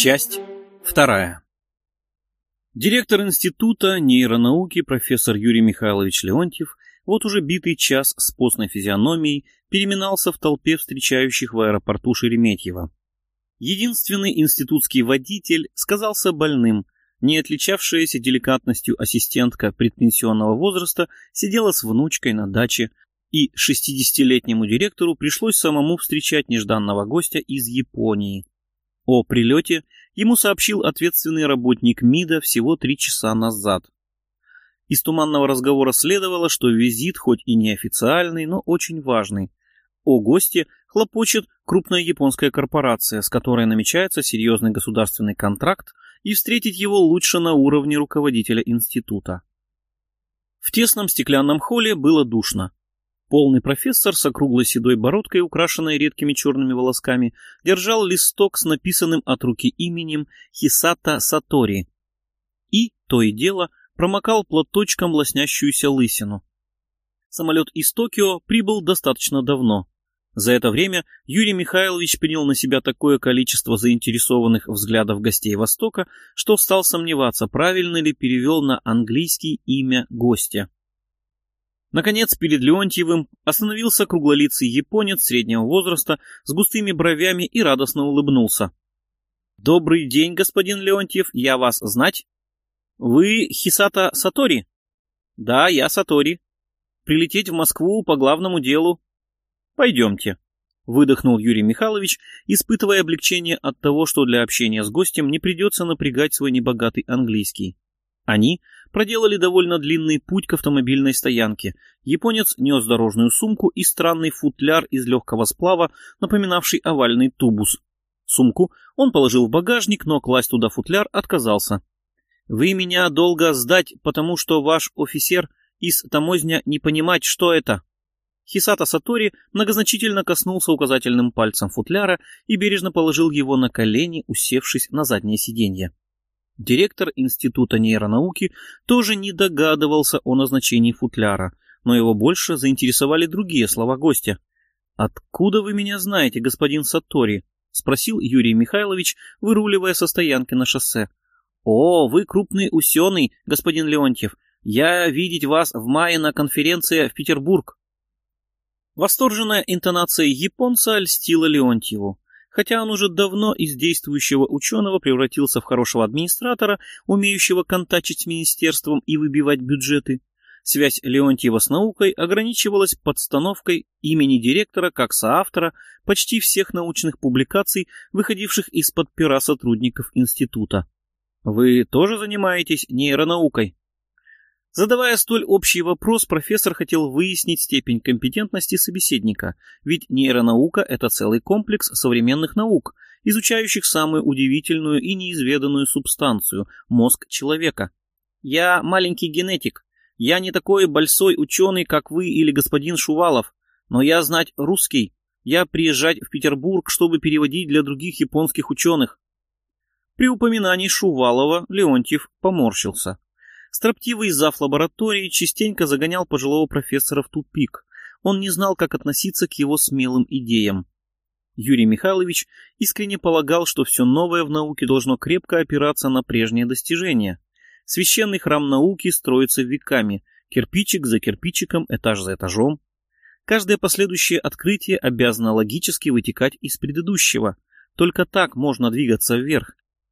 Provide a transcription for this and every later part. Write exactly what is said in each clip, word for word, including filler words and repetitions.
Часть вторая. Директор Института нейронауки профессор Юрий Михайлович Леонтьев вот уже битый час с постной физиономией переминался в толпе встречающих в аэропорту Шереметьево. Единственный институтский водитель сказался больным, не отличавшаяся деликатностью ассистентка предпенсионного возраста сидела с внучкой на даче, и шестидесятилетнему директору пришлось самому встречать нежданного гостя из Японии. О прилете ему сообщил ответственный работник МИДа всего три часа назад. Из туманного разговора следовало, что визит хоть и неофициальный, но очень важный. О госте хлопочет крупная японская корпорация, с которой намечается серьезный государственный контракт, и встретить его лучше на уровне руководителя института. В тесном стеклянном холле было душно. Полный профессор с округлой седой бородкой, украшенной редкими черными волосками, держал листок с написанным от руки именем Хисата Сатори и, то и дело, промокал платочком лоснящуюся лысину. Самолет из Токио прибыл достаточно давно. За это время Юрий Михайлович принял на себя такое количество заинтересованных взглядов гостей Востока, что стал сомневаться, правильно ли перевел на английский имя гостя. Наконец, перед Леонтьевым остановился круглолицый японец среднего возраста с густыми бровями и радостно улыбнулся. «Добрый день, господин Леонтьев, я вас знать? Вы Хисата Сатори?» «Да, я Сатори. Прилететь в Москву по главному делу». «Пойдемте», — выдохнул Юрий Михайлович, испытывая облегчение от того, что для общения с гостем не придется напрягать свой небогатый английский. Они проделали довольно длинный путь к автомобильной стоянке. Японец нес дорожную сумку и странный футляр из легкого сплава, напоминавший овальный тубус. Сумку он положил в багажник, но класть туда футляр отказался. «Вы меня долго сдать, потому что ваш офицер из Тамозня не понимать, что это». Хисата Сатори многозначительно коснулся указательным пальцем футляра и бережно положил его на колени, усевшись на заднее сиденье. Директор Института нейронауки тоже не догадывался о назначении футляра, но его больше заинтересовали другие слова гостя. «Откуда вы меня знаете, господин Сатори?» — спросил Юрий Михайлович, выруливая со стоянки на шоссе. «О, вы крупный ученый, господин Леонтьев. Я видеть вас в мае на конференции в Петербург». Восторженная интонация японца льстила Леонтьеву. Хотя он уже давно из действующего ученого превратился в хорошего администратора, умеющего контачить с министерством и выбивать бюджеты, связь Леонтьева с наукой ограничивалась подстановкой имени директора как соавтора почти всех научных публикаций, выходивших из-под пера сотрудников института. «Вы тоже занимаетесь нейронаукой?» Задавая столь общий вопрос, профессор хотел выяснить степень компетентности собеседника, ведь нейронаука — это целый комплекс современных наук, изучающих самую удивительную и неизведанную субстанцию — мозг человека. «Я маленький генетик. Я не такой большой ученый, как вы или господин Шувалов, но я знать русский. Я приезжать в Петербург, чтобы переводить для других японских ученых». При упоминании Шувалова Леонтьев поморщился. Строптивый зав. Лаборатории частенько загонял пожилого профессора в тупик. Он не знал, как относиться к его смелым идеям. Юрий Михайлович искренне полагал, что все новое в науке должно крепко опираться на прежние достижения. Священный храм науки строится веками, кирпичик за кирпичиком, этаж за этажом. Каждое последующее открытие обязано логически вытекать из предыдущего. Только так можно двигаться вверх.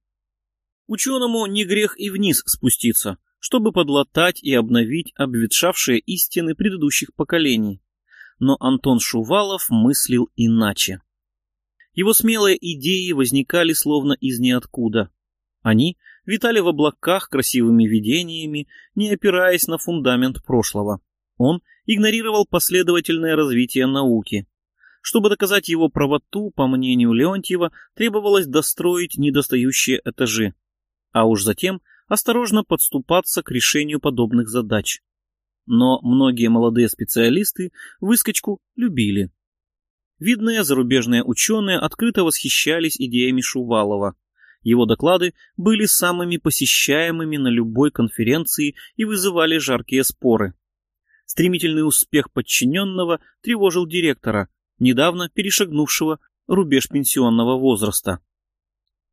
Ученому не грех и вниз спуститься, чтобы подлатать и обновить обветшавшие истины предыдущих поколений. Но Антон Шувалов мыслил иначе. Его смелые идеи возникали словно из ниоткуда. Они витали в облаках красивыми видениями, не опираясь на фундамент прошлого. Он игнорировал последовательное развитие науки. Чтобы доказать его правоту, по мнению Леонтьева, требовалось достроить недостающие этажи, а уж затем осторожно подступаться к решению подобных задач. Но многие молодые специалисты выскочку любили. Видные зарубежные ученые открыто восхищались идеями Шувалова. Его доклады были самыми посещаемыми на любой конференции и вызывали жаркие споры. Стремительный успех подчиненного тревожил директора, недавно перешагнувшего рубеж пенсионного возраста.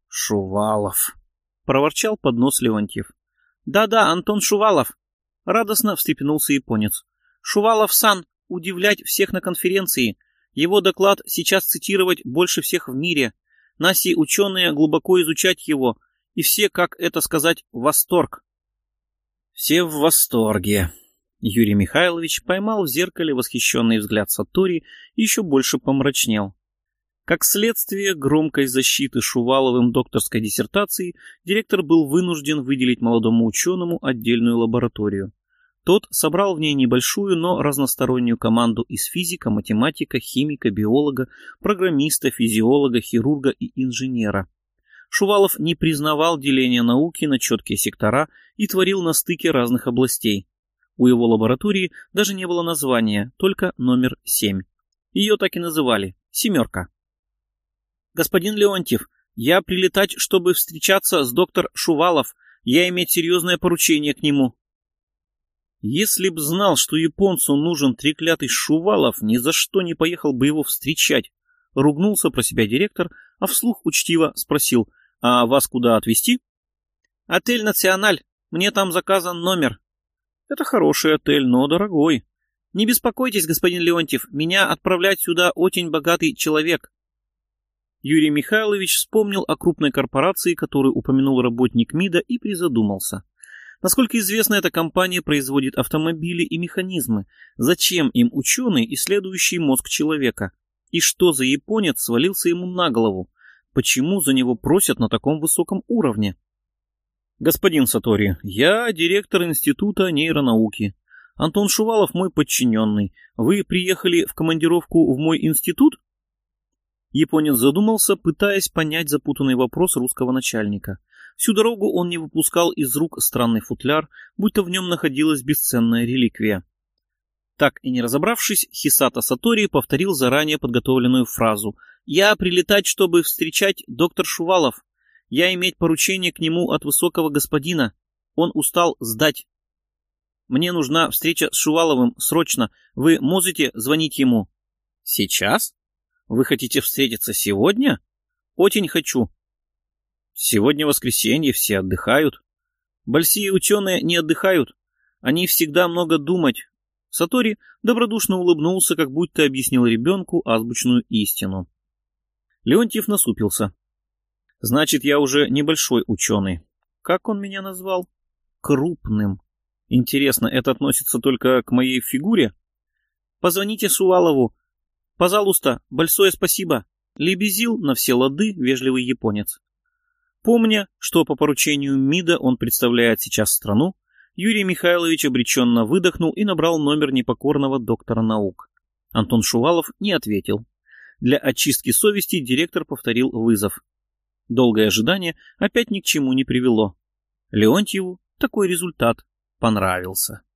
Шувалов, проворчал под нос Леонтьев. Да-да, Антон Шувалов, радостно встрепенулся японец. Шувалов-сан, удивлять всех на конференции. Его доклад сейчас цитировать больше всех в мире. Наси ученые глубоко изучать его, и все, как это сказать, в восторг. Все в восторге. Юрий Михайлович поймал в зеркале восхищенный взгляд Сатори и еще больше помрачнел. Как следствие громкой защиты Шуваловым докторской диссертации, директор был вынужден выделить молодому ученому отдельную лабораторию. Тот собрал в ней небольшую, но разностороннюю команду из физика, математика, химика, биолога, программиста, физиолога, хирурга и инженера. Шувалов не признавал деления науки на четкие сектора и творил на стыке разных областей. У его лаборатории даже не было названия, только номер семь. Ее так и называли — «семерка». «Господин Леонтьев, я прилетать, чтобы встречаться с доктор Шувалов. Я иметь серьезное поручение к нему». Если б знал, что японцу нужен треклятый Шувалов, ни за что не поехал бы его встречать. Ругнулся про себя директор, а вслух учтиво спросил: «А вас куда отвезти?» «Отель «Националь». Мне там заказан номер». «Это хороший отель, но дорогой». «Не беспокойтесь, господин Леонтьев, меня отправлять сюда очень богатый человек». Юрий Михайлович вспомнил о крупной корпорации, которую упомянул работник МИДа, и призадумался. Насколько известно, эта компания производит автомобили и механизмы. Зачем им ученый, исследующий мозг человека? И что за японец свалился ему на голову? Почему за него просят на таком высоком уровне? Господин Сатори, я директор Института нейронауки. Антон Шувалов мой подчиненный. Вы приехали в командировку в мой институт? Японец задумался, пытаясь понять запутанный вопрос русского начальника. Всю дорогу он не выпускал из рук странный футляр, будто в нем находилась бесценная реликвия. Так и не разобравшись, Хисата Сатори повторил заранее подготовленную фразу: «Я прилетать, чтобы встречать доктор Шувалов. Я иметь поручение к нему от высокого господина. Он устал сдать. Мне нужна встреча с Шуваловым срочно. Вы можете звонить ему?» «Сейчас? Вы хотите встретиться сегодня?» «Очень хочу». «Сегодня воскресенье, все отдыхают». «Большие ученые не отдыхают. Они всегда много думать». Сатори добродушно улыбнулся, как будто объяснил ребенку азбучную истину. Леонтьев насупился. «Значит, я уже небольшой ученый. Как он меня назвал?» «Крупным. Интересно, это относится только к моей фигуре?» «Позвоните Шувалову. Пожалуйста, большое спасибо», — лебезил на все лады вежливый японец. Помня, что по поручению МИДа он представляет сейчас страну, Юрий Михайлович обреченно выдохнул и набрал номер непокорного доктора наук. Антон Шувалов не ответил. Для очистки совести директор повторил вызов. Долгое ожидание опять ни к чему не привело. Леонтьеву такой результат понравился.